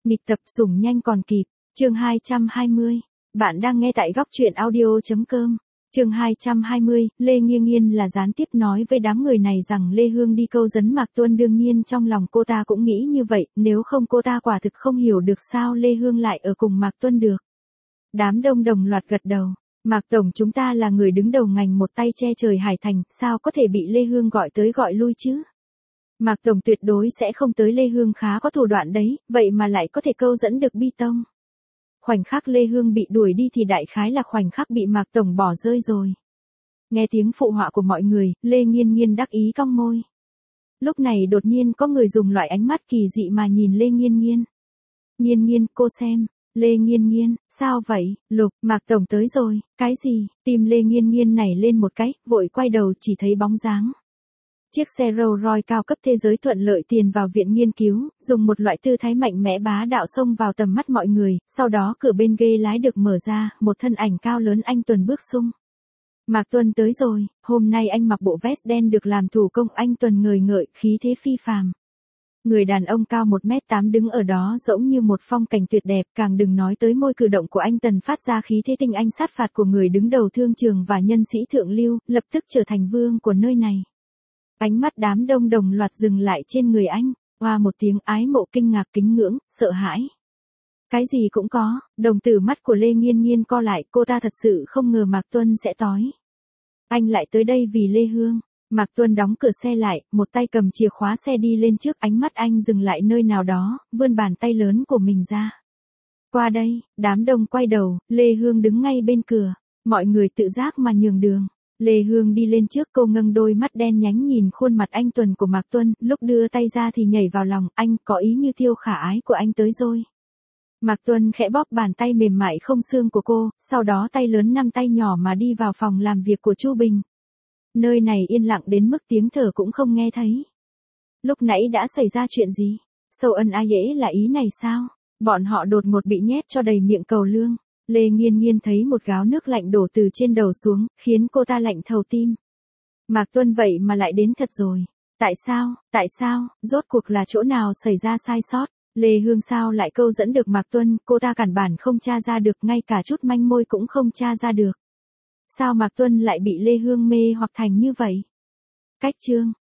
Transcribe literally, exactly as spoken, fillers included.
Nghịch tập sủng nhanh còn kịp, chương hai trăm hai mươi. Bạn đang nghe tại góc truyện audio.com. Chương hai trăm hai mươi, Lê Nghiên Nghiên là gián tiếp nói với đám người này rằng Lê Hương đi câu dẫn Mạc Tuân, đương nhiên trong lòng cô ta cũng nghĩ như vậy, nếu không cô ta quả thực không hiểu được sao Lê Hương lại ở cùng Mạc Tuân được. Đám đông đồng loạt gật đầu. Mạc Tổng, chúng ta là người đứng đầu ngành một tay che trời Hải Thành, sao có thể bị Lê Hương gọi tới gọi lui chứ? Mạc Tổng tuyệt đối sẽ không tới, Lê Hương khá có thủ đoạn đấy, vậy mà lại có thể câu dẫn được Bi Tông. Khoảnh khắc Lê Hương bị đuổi đi thì đại khái là khoảnh khắc bị Mạc Tổng bỏ rơi rồi. Nghe tiếng phụ họa của mọi người, Lê Nghiên Nghiên đắc ý cong môi. Lúc này đột nhiên có người dùng loại ánh mắt kỳ dị mà nhìn Lê Nghiên Nghiên. Nghiên Nghiên, cô xem. Lê Nghiên Nghiên, sao vậy? Lục, Mạc Tổng tới rồi. Cái gì? Tim Lê Nghiên Nghiên nảy lên một cái, vội quay đầu chỉ thấy bóng dáng. Chiếc xe Rolls Royce cao cấp thế giới thuận lợi tiền vào viện nghiên cứu, dùng một loại tư thái mạnh mẽ bá đạo xông vào tầm mắt mọi người, sau đó cửa bên ghế lái được mở ra, một thân ảnh cao lớn anh Tuần bước xung. Mạc Tuân tới rồi, hôm nay anh mặc bộ vest đen được làm thủ công, anh Tuần ngời ngợi, khí thế phi phàm. Người đàn ông cao một mét tám đứng ở đó giống như một phong cảnh tuyệt đẹp, càng đừng nói tới môi cử động của anh Tần phát ra khí thế tinh anh sát phạt của người đứng đầu thương trường và nhân sĩ thượng lưu, lập tức trở thành vương của nơi này. Ánh mắt đám đông đồng loạt dừng lại trên người anh, oa một tiếng ái mộ, kinh ngạc, kính ngưỡng, sợ hãi. Cái gì cũng có, đồng tử mắt của Lê Nghiên Nghiên co lại, cô ta thật sự không ngờ Mạc Tuân sẽ tối. Anh lại tới đây vì Lê Hương. Mạc Tuân đóng cửa xe lại, một tay cầm chìa khóa xe đi lên trước, ánh mắt anh dừng lại nơi nào đó, vươn bàn tay lớn của mình ra. Qua đây, đám đông quay đầu, Lê Hương đứng ngay bên cửa, mọi người tự giác mà nhường đường. Lê Hương đi lên trước, cô ngâng đôi mắt đen nhánh nhìn khuôn mặt anh Tuần của Mạc Tuân, lúc đưa tay ra thì nhảy vào lòng, anh có ý như Tiêu Khả Ái của anh tới rồi. Mạc Tuân khẽ bóp bàn tay mềm mại không xương của cô, sau đó tay lớn nắm tay nhỏ mà đi vào phòng làm việc của Chu Bình. Nơi này yên lặng đến mức tiếng thở cũng không nghe thấy. Lúc nãy đã xảy ra chuyện gì? Sâu ân ai dễ là ý này sao? Bọn họ đột ngột bị nhét cho đầy miệng cầu lương. Lê Nghiên Nghiên thấy một gáo nước lạnh đổ từ trên đầu xuống, khiến cô ta lạnh thấu tim. Mạc Tuân vậy mà lại đến thật rồi. Tại sao, tại sao, rốt cuộc là chỗ nào xảy ra sai sót? Lê Hương sao lại câu dẫn được Mạc Tuân, cô ta căn bản không tra ra được, ngay cả chút manh mối cũng không tra ra được. Sao Mạc Tuân lại bị Lê Hương mê hoặc thành như vậy? Cách chương,